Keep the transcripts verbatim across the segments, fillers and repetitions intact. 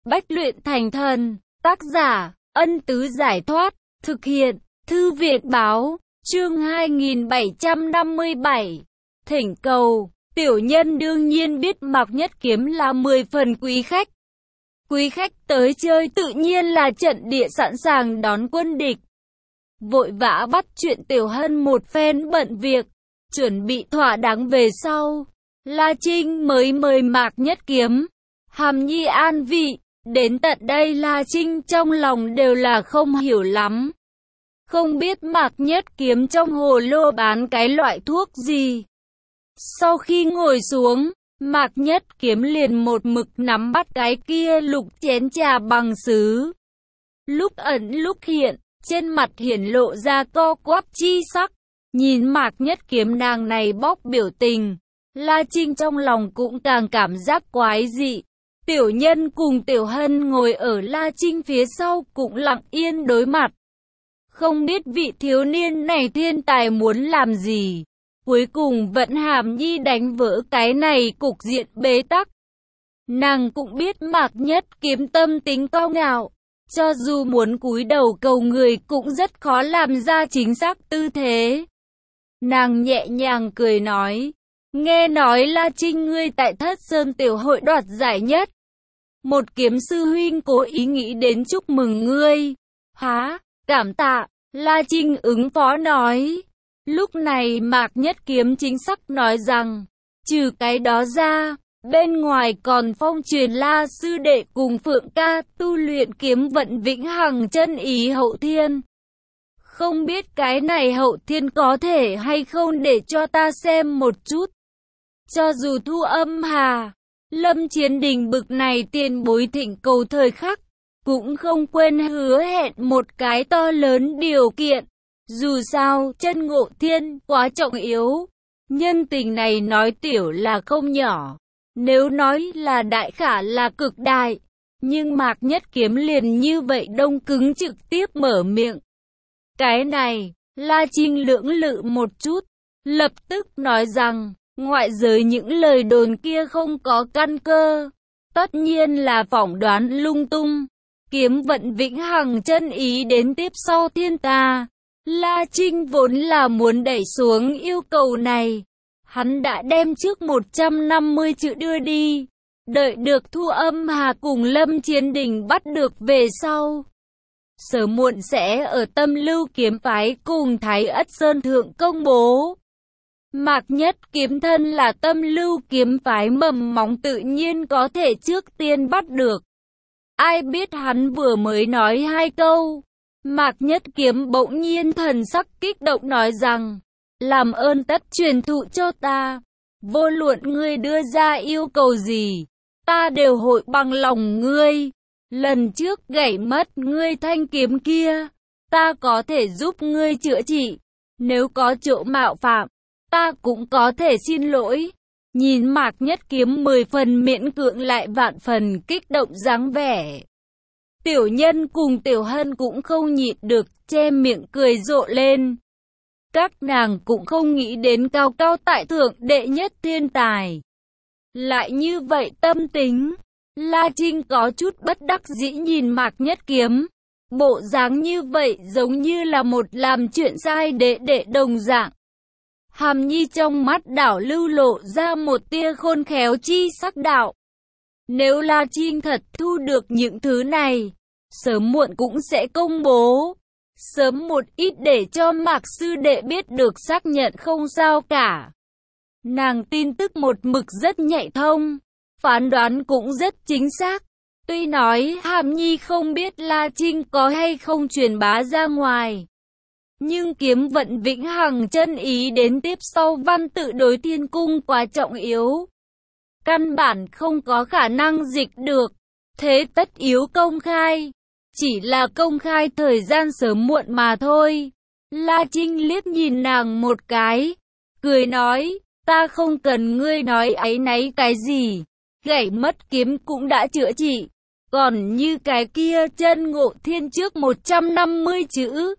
Bách luyện thành thần, tác giả, Ân Tứ Giải Thoát, thực hiện, Thư viện Báo, chương hai nghìn bảy trăm năm mươi bảy, thỉnh cầu, tiểu nhân đương nhiên biết Mạc Nhất Kiếm là mười phần quý khách. Quý khách tới chơi tự nhiên là trận địa sẵn sàng đón quân địch. Vội vã bắt chuyện Tiểu Hân một phen bận việc, chuẩn bị thỏa đáng về sau. La Trinh mới mời Mạc Nhất Kiếm, Hàm Nhi an vị. Đến tận đây La Trinh trong lòng đều là không hiểu lắm. Không biết Mạc Nhất Kiếm trong hồ lô bán cái loại thuốc gì. Sau khi ngồi xuống, Mạc Nhất Kiếm liền một mực nắm bắt cái kia lục chén trà bằng sứ. Lúc ẩn lúc hiện, trên mặt hiển lộ ra co quắp chi sắc. Nhìn Mạc Nhất Kiếm nàng này bóc biểu tình, La Trinh trong lòng cũng càng cảm giác quái dị. Tiểu Nhân cùng Tiểu Hân ngồi ở La Trinh phía sau cũng lặng yên đối mặt. Không biết vị thiếu niên này thiên tài muốn làm gì. Cuối cùng vẫn Hàm Nhi đánh vỡ cái này cục diện bế tắc. Nàng cũng biết Mạc Nhất Kiếm tâm tính cao ngạo. Cho dù muốn cúi đầu cầu người cũng rất khó làm ra chính xác tư thế. Nàng nhẹ nhàng cười nói. Nghe nói La Trinh ngươi tại Thất Sơn Tiểu Hội đoạt giải nhất. Một kiếm sư huynh cố ý nghĩ đến chúc mừng ngươi. Há, cảm tạ, La Trinh ứng phó nói. Lúc này Mạc Nhất Kiếm chính xác nói rằng, trừ cái đó ra, bên ngoài còn phong truyền La sư đệ cùng Phượng ca tu luyện kiếm vận vĩnh hằng chân ý hậu thiên. Không biết cái này hậu thiên có thể hay không để cho ta xem một chút. Cho dù Thu Âm Hà, Lâm Chiến Đình bực này tiền bối thỉnh cầu thời khắc, cũng không quên hứa hẹn một cái to lớn điều kiện. Dù sao, chân ngộ thiên quá trọng yếu. Nhân tình này nói tiểu là không nhỏ. Nếu nói là đại khả là cực đại. Nhưng Mạc Nhất Kiếm liền như vậy đông cứng trực tiếp mở miệng. Cái này, La Trinh lưỡng lự một chút. Lập tức nói rằng, ngoại giới những lời đồn kia không có căn cơ. Tất nhiên là phỏng đoán lung tung. Kiếm vận vĩnh hằng chân ý đến tiếp sau thiên ta. La Trinh vốn là muốn đẩy xuống yêu cầu này. Hắn đã đem trước một trăm năm mươi chữ đưa đi. Đợi được Thu Âm Hà cùng Lâm Chiến Đình bắt được về sau. Sớm muộn sẽ ở Tâm Lưu Kiếm Phái cùng Thái Ất Sơn Thượng công bố. Mạc Nhất Kiếm thân là Tâm Lưu Kiếm Phái mầm móng tự nhiên có thể trước tiên bắt được. Ai biết hắn vừa mới nói hai câu. Mạc Nhất Kiếm bỗng nhiên thần sắc kích động nói rằng, làm ơn tất truyền thụ cho ta, vô luận ngươi đưa ra yêu cầu gì, ta đều hội bằng lòng ngươi. Lần trước gãy mất ngươi thanh kiếm kia, ta có thể giúp ngươi chữa trị, nếu có chỗ mạo phạm, ta cũng có thể xin lỗi. Nhìn Mạc Nhất Kiếm mười phần miễn cưỡng lại vạn phần kích động dáng vẻ. Tiểu Nhân cùng Tiểu Hân cũng không nhịn được, che miệng cười rộ lên. Các nàng cũng không nghĩ đến cao cao tại thượng đệ nhất thiên tài. Lại như vậy tâm tính. La Trinh có chút bất đắc dĩ nhìn Mạc Nhất Kiếm. Bộ dáng như vậy giống như là một làm chuyện sai đệ đệ đồng dạng. Hàm Nhi trong mắt đảo lưu lộ ra một tia khôn khéo chi sắc đạo. Nếu La Trinh thật thu được những thứ này, sớm muộn cũng sẽ công bố. Sớm một ít để cho Mạc sư đệ biết được xác nhận không sao cả. Nàng tin tức một mực rất nhạy thông, phán đoán cũng rất chính xác. Tuy nói Hàm Nhi không biết La Trinh có hay không truyền bá ra ngoài. Nhưng kiếm vận vĩnh hằng chân ý đến tiếp sau văn tự đối thiên cung quá trọng yếu. Căn bản không có khả năng dịch được. Thế tất yếu công khai. Chỉ là công khai thời gian sớm muộn mà thôi. La Trinh liếc nhìn nàng một cái. Cười nói, ta không cần ngươi nói áy náy cái gì. Gãy mất kiếm cũng đã chữa trị. Còn như cái kia chân ngộ thiên trước một trăm năm mươi chữ.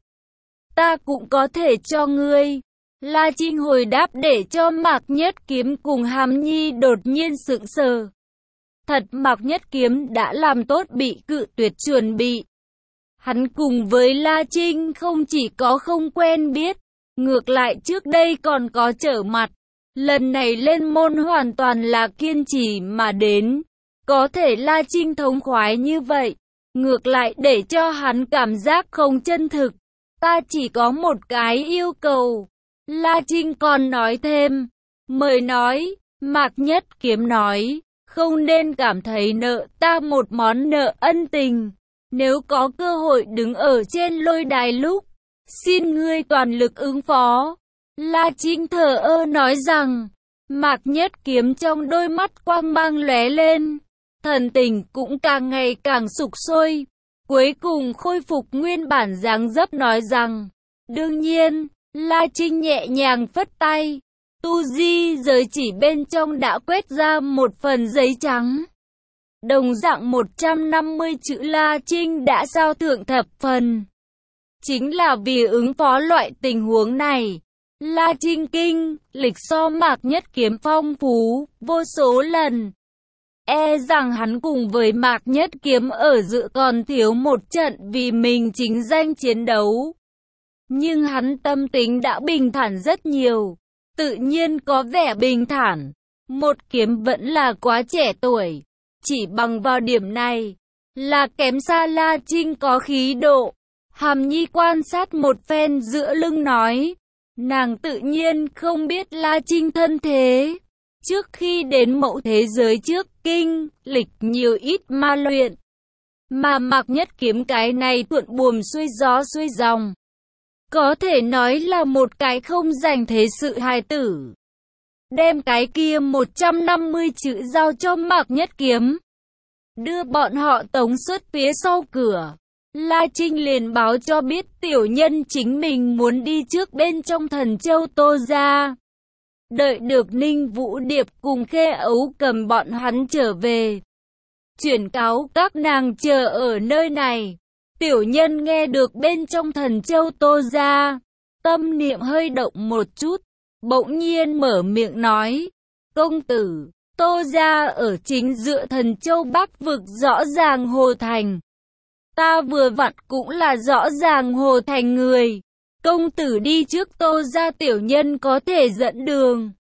Ta cũng có thể cho ngươi. La Trinh hồi đáp để cho Mạc Nhất Kiếm cùng Hàm Nhi đột nhiên sững sờ. Thật Mạc Nhất Kiếm đã làm tốt bị cự tuyệt chuẩn bị. Hắn cùng với La Trinh không chỉ có không quen biết, ngược lại trước đây còn có trở mặt. Lần này lên môn hoàn toàn là kiên trì mà đến. Có thể La Trinh thống khoái như vậy, ngược lại để cho hắn cảm giác không chân thực. Ta chỉ có một cái yêu cầu. La Trinh còn nói thêm. Mời nói. Mạc Nhất Kiếm nói. Không nên cảm thấy nợ ta một món nợ ân tình. Nếu có cơ hội đứng ở trên lôi đài lúc, xin ngươi toàn lực ứng phó. La Trinh thờ ơ nói rằng. Mạc Nhất Kiếm trong đôi mắt quang mang lóe lên. Thần tình cũng càng ngày càng sục sôi. Cuối cùng khôi phục nguyên bản dáng dấp nói rằng. Đương nhiên, La Trinh nhẹ nhàng phất tay. Tu di giới chỉ bên trong đã quét ra một phần giấy trắng. Đồng dạng một trăm năm mươi chữ La Trinh đã sao thượng thập phần. Chính là vì ứng phó loại tình huống này. La Trinh kinh, lịch so Mạc Nhất Kiếm phong phú, vô số lần. E rằng hắn cùng với Mạc Nhất Kiếm ở dự còn thiếu một trận vì mình chính danh chiến đấu. Nhưng hắn tâm tính đã bình thản rất nhiều. Tự nhiên có vẻ bình thản. Một kiếm vẫn là quá trẻ tuổi. Chỉ bằng vào điểm này là kém xa La Trinh có khí độ. Hàm Nhi quan sát một phen giữa lưng nói. Nàng tự nhiên không biết La Trinh thân thế. Trước khi đến mậu thế giới trước kinh, lịch nhiều ít ma luyện. Mà Mạc Nhất Kiếm cái này thuận buồm xuôi gió xuôi dòng. Có thể nói là một cái không dành thế sự hài tử. Đem cái kia một trăm năm mươi chữ giao cho Mạc Nhất Kiếm. Đưa bọn họ tống xuất phía sau cửa. La Trinh liền báo cho biết tiểu nhân chính mình muốn đi trước bên trong Thần Châu Tô gia. Đợi được Ninh Vũ Điệp cùng Khê Ấu cầm bọn hắn trở về. Chuyển cáo các nàng chờ ở nơi này. Tiểu nhân nghe được bên trong Thần Châu Tô gia. Tâm niệm hơi động một chút. Bỗng nhiên mở miệng nói. Công tử, Tô gia ở chính giữa Thần Châu Bắc vực rõ ràng Hồ Thành. Ta vừa vặn cũng là rõ ràng Hồ Thành người. Công tử đi trước Tô gia tiểu nhân có thể dẫn đường.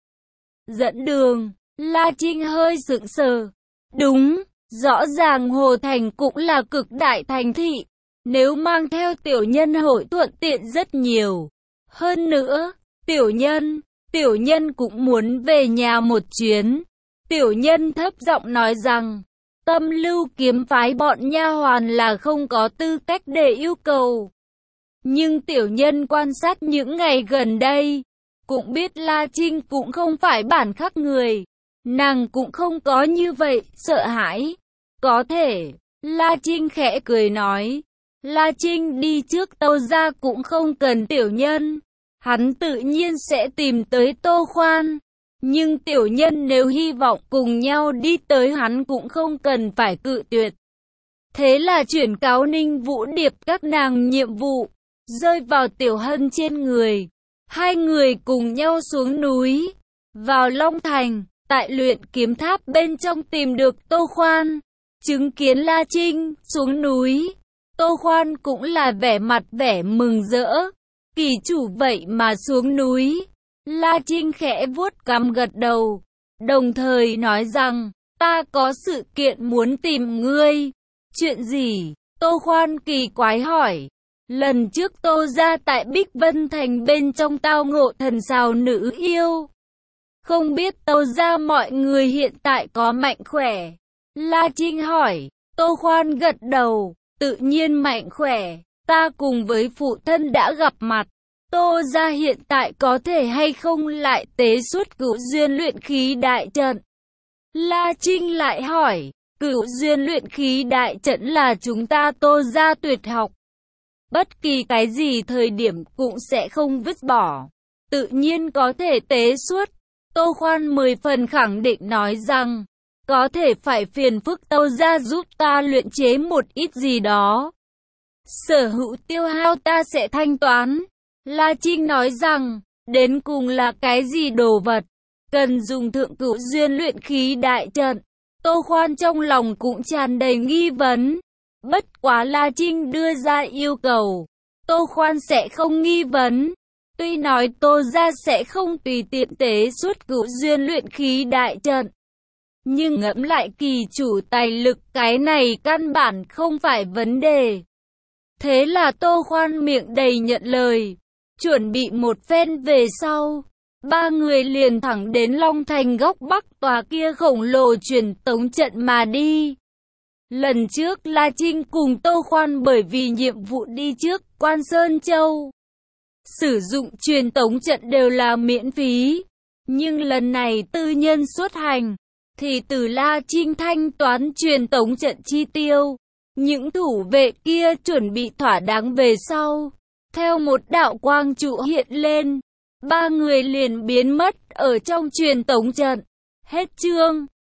Dẫn đường, La Trinh hơi sững sờ. Đúng, rõ ràng Hồ Thành cũng là cực đại thành thị. Nếu mang theo tiểu nhân hội thuận tiện rất nhiều. Hơn nữa, tiểu nhân, tiểu nhân cũng muốn về nhà một chuyến. Tiểu nhân thấp giọng nói rằng, Tâm Lưu kiếm phái bọn nha hoàn là không có tư cách để yêu cầu. Nhưng tiểu nhân quan sát những ngày gần đây, cũng biết La Trinh cũng không phải bản khắc người. Nàng cũng không có như vậy, sợ hãi. Có thể, La Trinh khẽ cười nói, La Trinh đi trước Tô gia cũng không cần tiểu nhân. Hắn tự nhiên sẽ tìm tới Tô Khoan. Nhưng tiểu nhân nếu hy vọng cùng nhau đi tới hắn cũng không cần phải cự tuyệt. Thế là chuyển cáo Ninh Vũ Điệp các nàng nhiệm vụ, rơi vào Tiểu Hân trên người. Hai người cùng nhau xuống núi, vào Long Thành, tại luyện kiếm tháp bên trong tìm được Tô Khoan. Chứng kiến La Trinh xuống núi, Tô Khoan cũng là vẻ mặt vẻ mừng rỡ. Kỳ chủ vậy mà xuống núi. La Trinh khẽ vuốt cằm gật đầu, đồng thời nói rằng, ta có sự kiện muốn tìm ngươi. Chuyện gì? Tô Khoan kỳ quái hỏi. Lần trước Tô gia tại Bích Vân Thành bên trong tao ngộ thần sao nữ yêu. Không biết Tô gia mọi người hiện tại có mạnh khỏe? La Trinh hỏi. Tô Khoan gật đầu, tự nhiên mạnh khỏe. Ta cùng với phụ thân đã gặp mặt. Tô gia hiện tại có thể hay không lại tế xuất Cửu Duyên luyện khí đại trận? La Trinh lại hỏi. Cửu Duyên luyện khí đại trận là chúng ta Tô gia tuyệt học. Bất kỳ cái gì thời điểm cũng sẽ không vứt bỏ. Tự nhiên có thể tế xuất. Tô Khoan mười phần khẳng định nói rằng, có thể phải phiền phức Tô gia giúp ta luyện chế một ít gì đó. Sở hữu tiêu hao ta sẽ thanh toán. La Trinh nói rằng, đến cùng là cái gì đồ vật, cần dùng thượng Cửu Duyên luyện khí đại trận. Tô Khoan trong lòng cũng tràn đầy nghi vấn. Bất quá La Trinh đưa ra yêu cầu, Tô Khoan sẽ không nghi vấn. Tuy nói Tô gia sẽ không tùy tiện tế xuất cửu duyên luyện khí đại trận, nhưng ngẫm lại kỳ chủ tài lực, cái này căn bản không phải vấn đề. Thế là Tô Khoan miệng đầy nhận lời, chuẩn bị một phen về sau, ba người liền thẳng đến Long Thành góc bắc tòa kia khổng lồ truyền tống trận mà đi. Lần trước La Trinh cùng Tô Khoan bởi vì nhiệm vụ đi trước Quan Sơn Châu, sử dụng truyền tống trận đều là miễn phí, nhưng lần này tư nhân xuất hành, thì từ La Trinh thanh toán truyền tống trận chi tiêu. Những thủ vệ kia chuẩn bị thỏa đáng về sau, theo một đạo quang trụ hiện lên, ba người liền biến mất ở trong truyền tống trận. Hết chương.